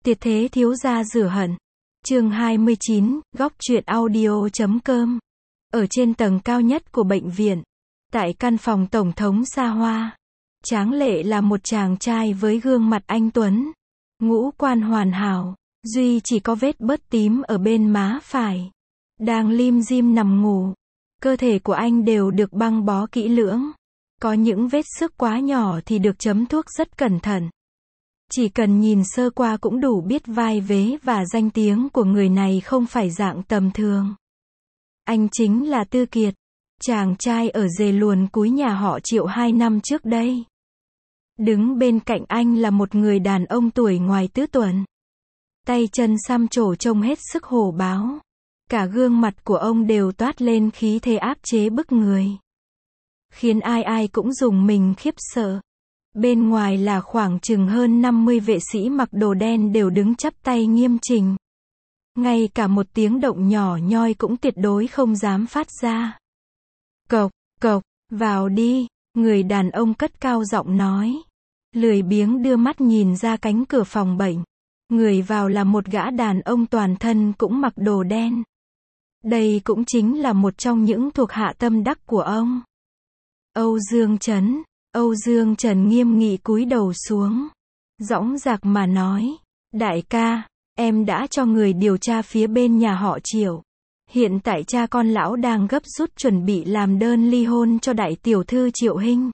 Tuyệt thế thiếu gia rửa hận. Chương 29, góc truyện audio.com. Ở trên tầng cao nhất của bệnh viện, tại căn phòng tổng thống xa hoa, tráng lệ là một chàng trai với gương mặt anh tuấn, ngũ quan hoàn hảo, duy chỉ có vết bớt tím ở bên má phải. Đang lim dim nằm ngủ, cơ thể của anh đều được băng bó kỹ lưỡng. Có những vết xước quá nhỏ thì được chấm thuốc rất cẩn thận. Chỉ cần nhìn sơ qua cũng đủ biết vai vế và danh tiếng của người này không phải dạng tầm thường. Anh chính là Tư Kiệt, chàng trai ở rề luồn cúi nhà họ Triệu 2 năm trước đây. Đứng bên cạnh anh là một người đàn ông tuổi ngoài tứ tuần. Tay chân xăm trổ trông hết sức hổ báo. Cả gương mặt của ông đều toát lên khí thế áp chế bức người, khiến ai ai cũng rùng mình khiếp sợ. Bên ngoài là khoảng chừng hơn 50 vệ sĩ mặc đồ đen đều đứng chắp tay nghiêm chỉnh. Ngay cả một tiếng động nhỏ nhoi cũng tuyệt đối không dám phát ra. Cộc, cộc, vào đi, người đàn ông cất cao giọng nói. Lười biếng đưa mắt nhìn ra cánh cửa phòng bệnh. Người vào là một gã đàn ông toàn thân cũng mặc đồ đen. Đây cũng chính là một trong những thuộc hạ tâm đắc của ông, Âu Dương Chấn. Âu Dương Trần nghiêm nghị cúi đầu xuống, dõng dạc mà nói, đại ca, em đã cho người điều tra phía bên nhà họ Triệu. Hiện tại cha con lão đang gấp rút chuẩn bị làm đơn ly hôn cho đại tiểu thư Triệu Hinh.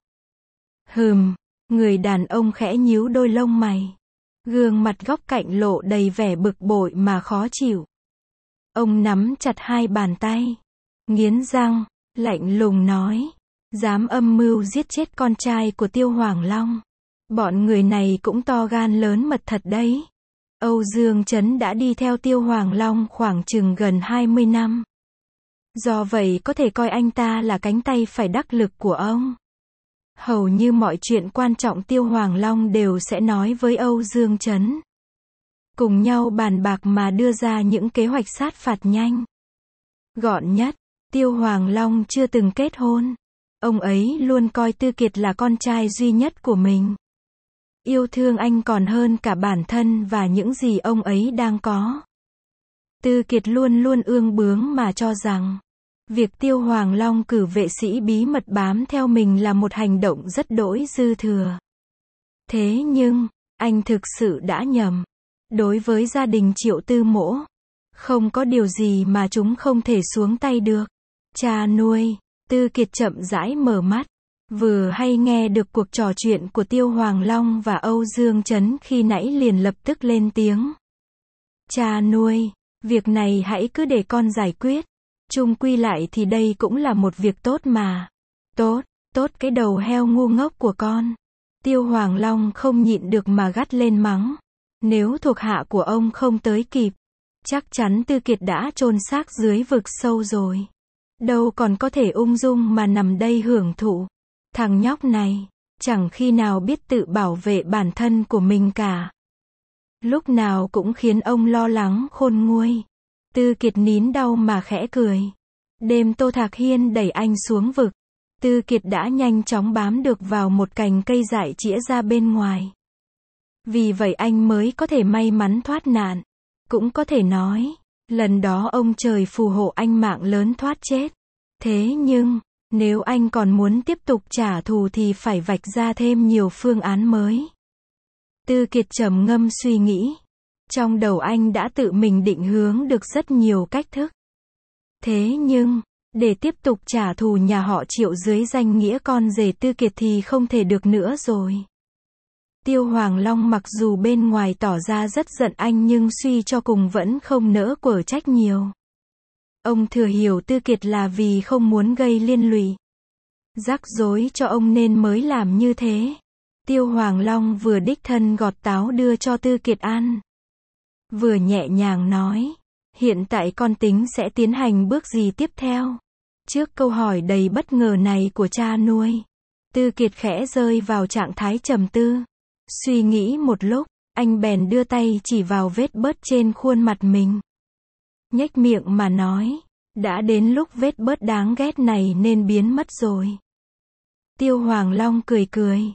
Người đàn ông khẽ nhíu đôi lông mày. Gương mặt góc cạnh lộ đầy vẻ bực bội mà khó chịu. Ông nắm chặt hai bàn tay, nghiến răng, lạnh lùng nói. Dám âm mưu giết chết con trai của Tiêu Hoàng Long. Bọn người này cũng to gan lớn mật thật đấy. Âu Dương Trấn đã đi theo Tiêu Hoàng Long khoảng chừng gần 20 năm. Do vậy có thể coi anh ta là cánh tay phải đắc lực của ông. Hầu như mọi chuyện quan trọng Tiêu Hoàng Long đều sẽ nói với Âu Dương Trấn. Cùng nhau bàn bạc mà đưa ra những kế hoạch sát phạt nhanh, gọn nhất. Tiêu Hoàng Long chưa từng kết hôn. Ông ấy luôn coi Tư Kiệt là con trai duy nhất của mình. Yêu thương anh còn hơn cả bản thân và những gì ông ấy đang có. Tư Kiệt luôn luôn ương bướng mà cho rằng, việc Tiêu Hoàng Long cử vệ sĩ bí mật bám theo mình là một hành động rất đỗi dư thừa. Thế nhưng, anh thực sự đã nhầm. Đối với gia đình Triệu Tư Mỗ, không có điều gì mà chúng không thể xuống tay được. Cha nuôi. Tư Kiệt chậm rãi mở mắt, vừa hay nghe được cuộc trò chuyện của Tiêu Hoàng Long và Âu Dương Trấn khi nãy liền lập tức lên tiếng. Cha nuôi, việc này hãy cứ để con giải quyết. Chung quy lại thì đây cũng là một việc tốt mà. Tốt cái đầu heo ngu ngốc của con. Tiêu Hoàng Long không nhịn được mà gắt lên mắng. Nếu thuộc hạ của ông không tới kịp, chắc chắn Tư Kiệt đã chôn xác dưới vực sâu rồi. Đâu còn có thể ung dung mà nằm đây hưởng thụ. Thằng nhóc này, chẳng khi nào biết tự bảo vệ bản thân của mình cả. Lúc nào cũng khiến ông lo lắng khôn nguôi. Tư Kiệt nín đau mà khẽ cười. Đêm Tô Thạc Hiên đẩy anh xuống vực, Tư Kiệt đã nhanh chóng bám được vào một cành cây dại chĩa ra bên ngoài. Vì vậy anh mới có thể may mắn thoát nạn. Cũng có thể nói, lần đó ông trời phù hộ anh mạng lớn thoát chết. Thế nhưng, nếu anh còn muốn tiếp tục trả thù thì phải vạch ra thêm nhiều phương án mới. Tư Kiệt trầm ngâm suy nghĩ. Trong đầu anh đã tự mình định hướng được rất nhiều cách thức. Thế nhưng, để tiếp tục trả thù nhà họ Triệu dưới danh nghĩa con rể Tư Kiệt thì không thể được nữa rồi. Tiêu Hoàng Long mặc dù bên ngoài tỏ ra rất giận anh nhưng suy cho cùng vẫn không nỡ quở trách nhiều. Ông thừa hiểu Tư Kiệt là vì không muốn gây liên lụy, rắc rối cho ông nên mới làm như thế. Tiêu Hoàng Long vừa đích thân gọt táo đưa cho Tư Kiệt ăn, vừa nhẹ nhàng nói, hiện tại con tính sẽ tiến hành bước gì tiếp theo? Trước câu hỏi đầy bất ngờ này của cha nuôi, Tư Kiệt khẽ rơi vào trạng thái trầm tư. Suy nghĩ một lúc, anh bèn đưa tay chỉ vào vết bớt trên khuôn mặt mình. Nhếch miệng mà nói, đã đến lúc vết bớt đáng ghét này nên biến mất rồi. Tiêu Hoàng Long cười cười.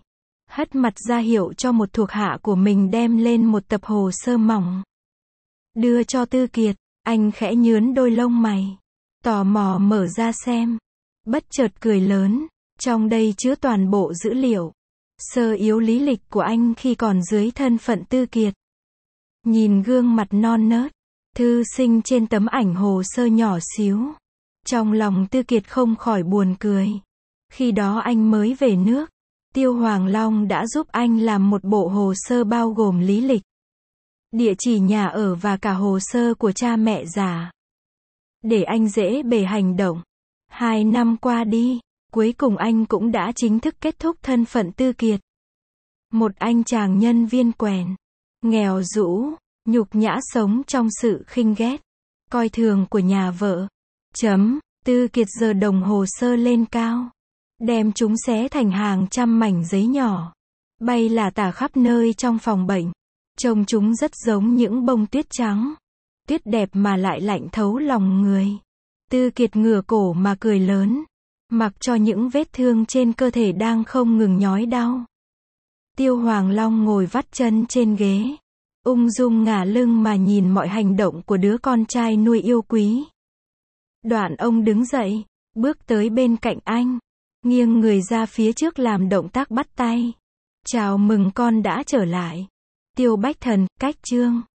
hất mặt ra hiệu cho một thuộc hạ của mình đem lên một tập hồ sơ mỏng. Đưa cho Tư Kiệt, anh khẽ nhướn đôi lông mày, tò mò mở ra xem. Bất chợt cười lớn, trong đây chứa toàn bộ dữ liệu, sơ yếu lý lịch của anh khi còn dưới thân phận Tư Kiệt. Nhìn gương mặt non nớt, thư sinh trên tấm ảnh hồ sơ nhỏ xíu. Trong lòng Tư Kiệt không khỏi buồn cười. Khi đó anh mới về nước, Tiêu Hoàng Long đã giúp anh làm một bộ hồ sơ bao gồm lý lịch, địa chỉ nhà ở và cả hồ sơ của cha mẹ già, để anh dễ bề hành động. 2 năm qua đi, cuối cùng anh cũng đã chính thức kết thúc thân phận Tư Kiệt. Một anh chàng nhân viên quèn, nghèo rũ, nhục nhã sống trong sự khinh ghét, coi thường của nhà vợ. Tư Kiệt giơ đồng hồ sơ lên cao, đem chúng xé thành hàng trăm mảnh giấy nhỏ, bay lả tả khắp nơi trong phòng bệnh. Trông chúng rất giống những bông tuyết trắng, tuyết đẹp mà lại lạnh thấu lòng người. Tư Kiệt ngửa cổ mà cười lớn, mặc cho những vết thương trên cơ thể đang không ngừng nhói đau. Tiêu Hoàng Long ngồi vắt chân trên ghế, ung dung ngả lưng mà nhìn mọi hành động của đứa con trai nuôi yêu quý. Đoạn ông đứng dậy, bước tới bên cạnh anh, nghiêng người ra phía trước làm động tác bắt tay. Chào mừng con đã trở lại. Tiêu Bách Thần, cách chương